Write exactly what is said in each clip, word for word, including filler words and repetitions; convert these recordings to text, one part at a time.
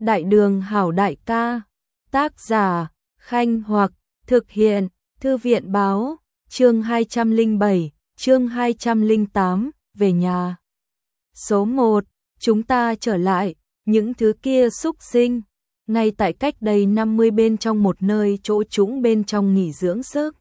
Đại đường hảo đại ca. Tác giả, Khanh Hoặc, thực hiện, Thư viện báo, chương hai trăm lẻ bảy, chương hai trăm lẻ tám, về nhà. Số một, chúng ta trở lại, những thứ kia xúc sinh, ngay tại cách đây năm mươi bên trong một nơi chỗ trũng bên trong nghỉ dưỡng sức.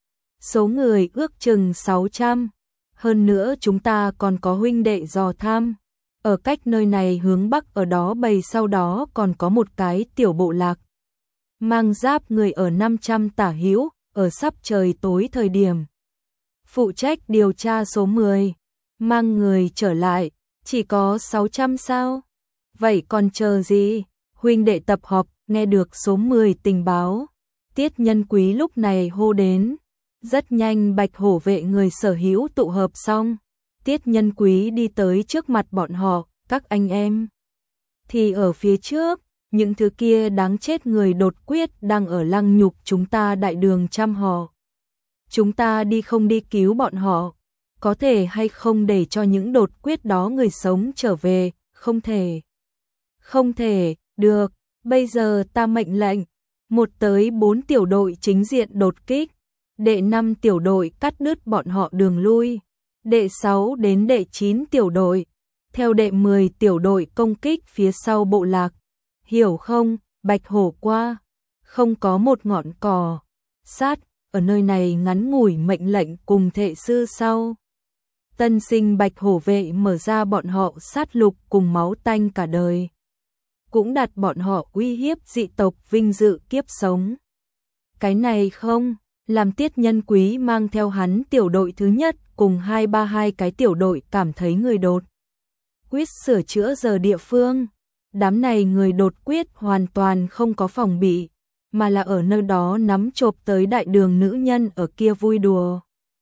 Số người ước chừng sáu trăm, hơn nữa chúng ta còn có huynh đệ dò thăm. Ở cách nơi này hướng bắc ở đó bầy sau đó còn có một cái tiểu bộ lạc. Mang giáp người ở năm trăm tả hữu, ở sắp trời tối thời điểm. Phụ trách điều tra số mười, mang người trở lại, chỉ có sáu trăm sao? Vậy còn chờ gì? Huynh đệ tập họp, nghe được số mười tình báo. Tiết Nhân Quý lúc này hô đến. Rất nhanh Bạch Hổ vệ người sở hữu tụ hợp xong. Tiết Nhân Quý đi tới trước mặt bọn họ, các anh em. Thì ở phía trước, những thứ kia đáng chết người đột quyết đang ở lăng nhục chúng ta đại đường chăm họ. Chúng ta đi không đi cứu bọn họ, có thể hay không để cho những đột quyết đó người sống trở về, không thể. Không thể, được, bây giờ ta mệnh lệnh, một tới bốn tiểu đội chính diện đột kích, đệ năm tiểu đội cắt đứt bọn họ đường lui, đệ sáu đến đệ chín tiểu đội, theo đệ mười tiểu đội công kích phía sau bộ lạc. Hiểu không? Bạch Hổ qua, không có một ngọn cỏ sát, ở nơi này ngắn ngủi mệnh lệnh cùng thệ sư sau. Tân sinh Bạch Hổ vệ mở ra bọn họ sát lục cùng máu tanh cả đời. Cũng đặt bọn họ uy hiếp dị tộc vinh dự kiếp sống. Cái này không, làm Tiết Nhân Quý mang theo hắn tiểu đội thứ nhất cùng hai ba hai cái tiểu đội cảm thấy người đột quyết sửa chữa giờ địa phương. Đám này người đột quyết hoàn toàn không có phòng bị, mà là ở nơi đó nắm chộp tới đại đường nữ nhân ở kia vui đùa.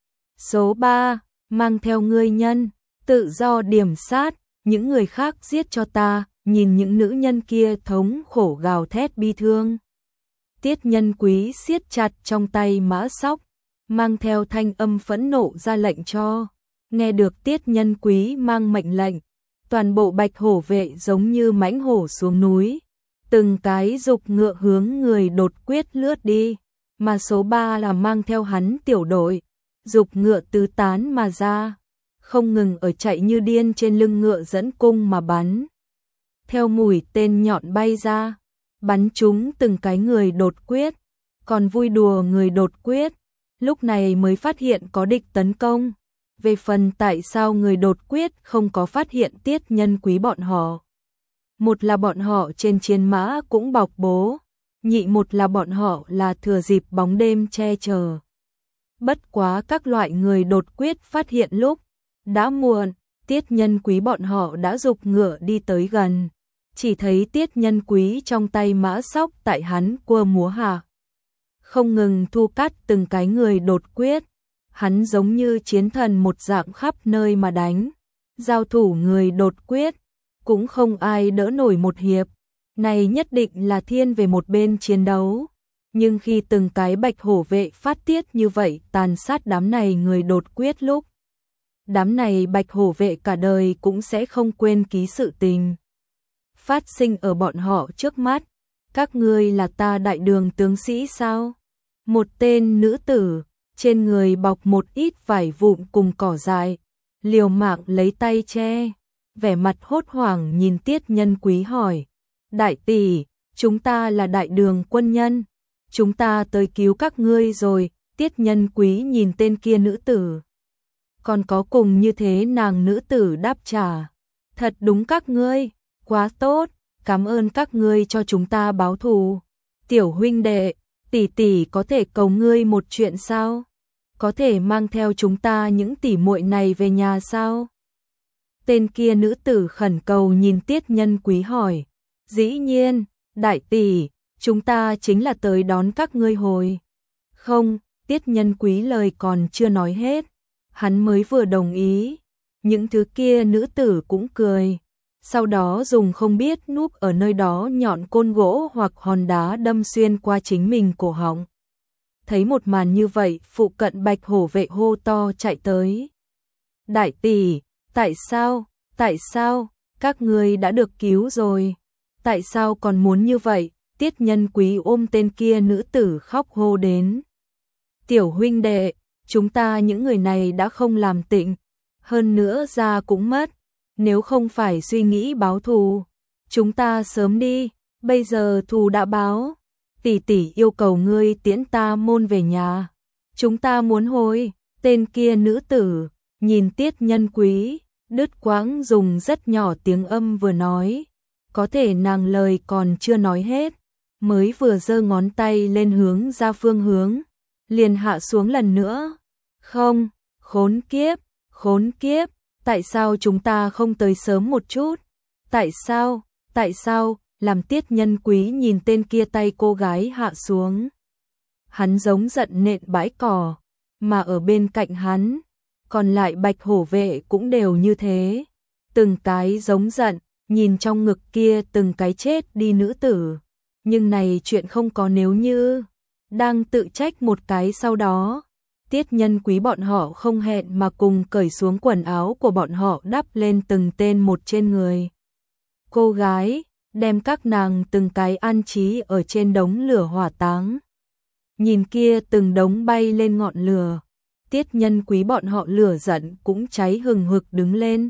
Số ba, mang theo ngươi nhân, tự do điểm sát, những người khác giết cho ta, nhìn những nữ nhân kia thống khổ gào thét bi thương. Tiết Nhân Quý siết chặt trong tay mã sóc, mang theo thanh âm phẫn nộ ra lệnh cho. Nghe được Tiết Nhân Quý mang mệnh lệnh, toàn bộ Bạch Hổ vệ giống như mãnh hổ xuống núi, từng cái dục ngựa hướng người đột quyết lướt đi, mà số ba là mang theo hắn tiểu đội, dục ngựa tứ tán mà ra, không ngừng ở chạy như điên trên lưng ngựa dẫn cung mà bắn. Theo mũi tên nhọn bay ra, bắn trúng từng cái người đột quyết, còn vui đùa người đột quyết, lúc này mới phát hiện có địch tấn công. Về phần tại sao người đột quyết không có phát hiện Tiết Nhân Quý bọn họ. Một là bọn họ trên chiến mã cũng bọc bố, nhị một là bọn họ là thừa dịp bóng đêm che chở. Bất quá các loại người đột quyết phát hiện lúc đã muộn, Tiết Nhân Quý bọn họ đã dục ngựa đi tới gần. Chỉ thấy Tiết Nhân Quý trong tay mã sóc tại hắn quơ múa hạ, không ngừng thu cắt từng cái người đột quyết. Hắn giống như chiến thần một dạng khắp nơi mà đánh, giao thủ người đột quyết, cũng không ai đỡ nổi một hiệp, này nhất định là thiên về một bên chiến đấu. Nhưng khi từng cái Bạch Hổ vệ phát tiết như vậy tàn sát đám này người đột quyết lúc, đám này Bạch Hổ vệ cả đời cũng sẽ không quên ký sự tình phát sinh ở bọn họ trước mắt. Các ngươi là ta đại đường tướng sĩ sao? Một tên nữ tử trên người bọc một ít vải vụn cùng cỏ dại, liều mạng lấy tay che, vẻ mặt hốt hoảng nhìn Tiết Nhân Quý hỏi, đại tỷ, chúng ta là đại đường quân nhân, chúng ta tới cứu các ngươi rồi. Tiết Nhân Quý nhìn tên kia nữ tử, còn có cùng như thế nàng nữ tử đáp trả, thật đúng các ngươi, quá tốt, cảm ơn các ngươi cho chúng ta báo thù. Tiểu huynh đệ, tỷ tỷ có thể cầu ngươi một chuyện sao? Có thể mang theo chúng ta những tỷ muội này về nhà sao? Tên kia nữ tử khẩn cầu nhìn Tiết Nhân Quý hỏi. Dĩ nhiên, đại tỷ, chúng ta chính là tới đón các ngươi hồi. Không, Tiết Nhân Quý lời còn chưa nói hết, hắn mới vừa đồng ý. Những thứ kia nữ tử cũng cười. Sau đó dùng không biết núp ở nơi đó nhọn côn gỗ hoặc hòn đá đâm xuyên qua chính mình cổ họng. Thấy một màn như vậy, phụ cận Bạch Hổ vệ hô to chạy tới. Đại tỷ, tại sao, tại sao, các ngươi đã được cứu rồi. Tại sao còn muốn như vậy? Tiết Nhân Quý ôm tên kia nữ tử khóc hô đến. Tiểu huynh đệ, chúng ta những người này đã không làm tịnh, hơn nữa da cũng mất, nếu không phải suy nghĩ báo thù, chúng ta sớm đi, bây giờ thù đã báo, tỷ tỷ yêu cầu ngươi tiễn ta môn về nhà, chúng ta muốn hồi. Tên kia nữ tử nhìn Tiết Nhân Quý, đứt quãng dùng rất nhỏ tiếng âm vừa nói, có thể nàng lời còn chưa nói hết, mới vừa giơ ngón tay lên hướng ra phương hướng, liền hạ xuống lần nữa. Không, khốn kiếp, khốn kiếp, tại sao chúng ta không tới sớm một chút? Tại sao, tại sao, làm Tiết Nhân Quý nhìn tên kia tay cô gái hạ xuống. Hắn giống giận nện bãi cỏ, mà ở bên cạnh hắn, còn lại bạch hổ vệ cũng đều như thế. Từng cái giống giận, nhìn trong ngực kia từng cái chết đi nữ tử. Nhưng này chuyện không có nếu như, đang tự trách một cái sau đó. Tiết Nhân Quý bọn họ không hẹn mà cùng cởi xuống quần áo của bọn họ đắp lên từng tên một trên người. Cô gái, đem các nàng từng cái an trí ở trên đống lửa hỏa táng. Nhìn kia từng đống bay lên ngọn lửa, Tiết Nhân Quý bọn họ lửa giận cũng cháy hừng hực đứng lên.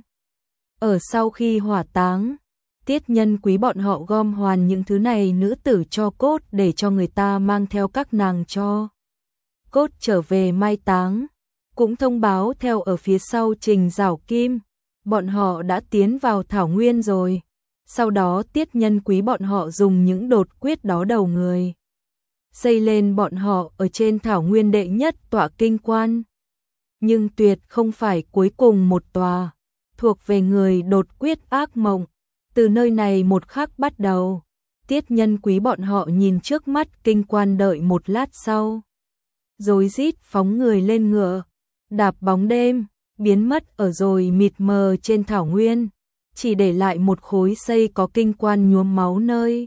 Ở sau khi hỏa táng, Tiết Nhân Quý bọn họ gom hoàn những thứ này nữ tử cho cốt để cho người ta mang theo các nàng cho cốt trở về mai táng, cũng thông báo theo ở phía sau Trình Giảo Kim, bọn họ đã tiến vào thảo nguyên rồi. Sau đó Tiết Nhân Quý bọn họ dùng những đột quyết đó đầu người, xây lên bọn họ ở trên thảo nguyên đệ nhất tọa kinh quan. Nhưng tuyệt không phải cuối cùng một tòa, thuộc về người đột quyết ác mộng. Từ nơi này một khắc bắt đầu, Tiết Nhân Quý bọn họ nhìn trước mắt kinh quan đợi một lát sau. Rồi rít phóng người lên ngựa, đạp bóng đêm, biến mất ở rồi mịt mờ trên thảo nguyên, chỉ để lại một khối xây có kinh quan nhuốm máu nơi.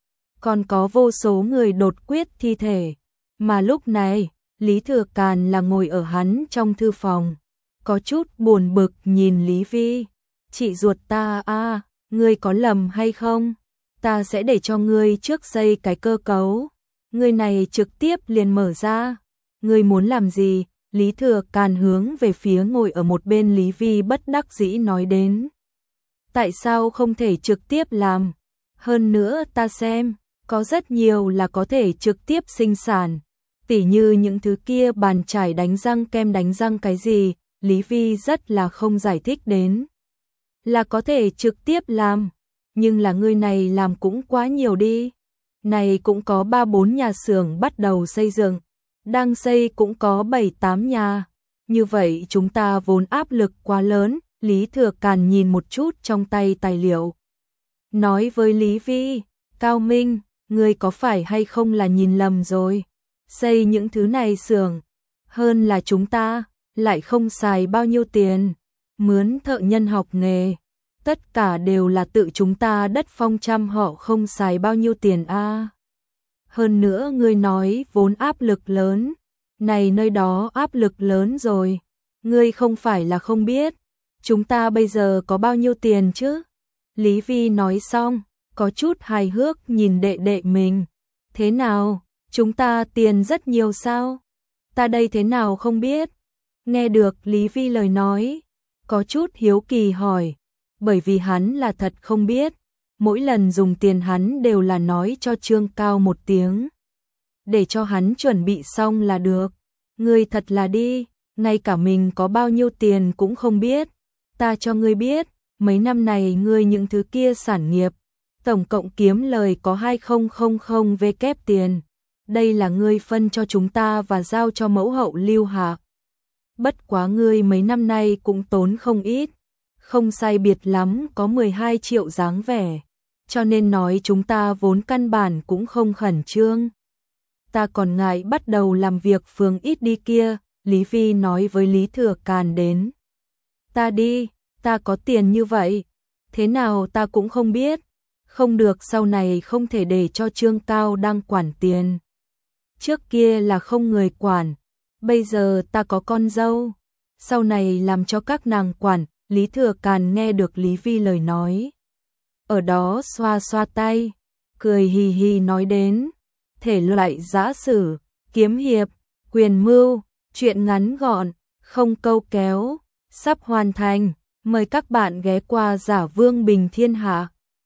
Còn có vô số người đột quyết thi thể, mà lúc này, Lý Thừa Càn là ngồi ở hắn trong thư phòng, có chút buồn bực nhìn Lý Vi. Chị ruột ta a, ngươi có lầm hay không? Ta sẽ để cho ngươi trước xây cái cơ cấu, ngươi này trực tiếp liền mở ra. Ngươi muốn làm gì? Lý Thừa Càn hướng về phía ngồi ở một bên Lý Vi bất đắc dĩ nói đến. Tại sao không thể trực tiếp làm? Hơn nữa ta xem, có rất nhiều là có thể trực tiếp sinh sản. Tỉ như những thứ kia bàn chải đánh răng kem đánh răng cái gì, Lý Vi rất là không giải thích đến. Là có thể trực tiếp làm, nhưng là ngươi này làm cũng quá nhiều đi. Này cũng có ba bốn nhà xưởng bắt đầu xây dựng, đang xây cũng có bảy tám nhà. Như vậy chúng ta vốn áp lực quá lớn. Lý Thừa Càn nhìn một chút trong tay tài liệu, nói với Lý Vi, Cao Minh, ngươi có phải hay không là nhìn lầm rồi, xây những thứ này xưởng, hơn là chúng ta, lại không xài bao nhiêu tiền, mướn thợ nhân học nghề, tất cả đều là tự chúng ta đất phong trăm họ không xài bao nhiêu tiền a. À. Hơn nữa ngươi nói vốn áp lực lớn, này nơi đó áp lực lớn rồi, ngươi không phải là không biết. Chúng ta bây giờ có bao nhiêu tiền chứ? Lý Vi nói xong, có chút hài hước nhìn đệ đệ mình. Thế nào? Chúng ta tiền rất nhiều sao? Ta đây thế nào không biết? Nghe được Lý Vi lời nói, có chút hiếu kỳ hỏi. Bởi vì hắn là thật không biết. Mỗi lần dùng tiền hắn đều là nói cho Trương Cao một tiếng. Để cho hắn chuẩn bị xong là được. Ngươi thật là đi, ngay cả mình có bao nhiêu tiền cũng không biết. Ta cho ngươi biết, mấy năm này ngươi những thứ kia sản nghiệp, tổng cộng kiếm lời có hai nghìn vê kép tiền. Đây là ngươi phân cho chúng ta và giao cho mẫu hậu Lưu Hạ. Bất quá ngươi mấy năm nay cũng tốn không ít, không sai biệt lắm có mười hai triệu dáng vẻ. Cho nên nói chúng ta vốn căn bản cũng không khẩn trương. Ta còn ngại bắt đầu làm việc phường ít đi kia, Lý Vi nói với Lý Thừa Càn đến. Ta đi, ta có tiền như vậy, thế nào ta cũng không biết, không được sau này không thể để cho Trương Cao đang quản tiền. Trước kia là không người quản, bây giờ ta có con dâu, sau này làm cho các nàng quản. Lý Thừa Càn nghe được Lý Vi lời nói, ở đó xoa xoa tay, cười hì hì nói đến. Thể loại giã sử, kiếm hiệp, quyền mưu, truyện ngắn gọn, không câu kéo, sắp hoàn thành. Mời các bạn ghé qua Giả Vương Bình Thiên Hạ.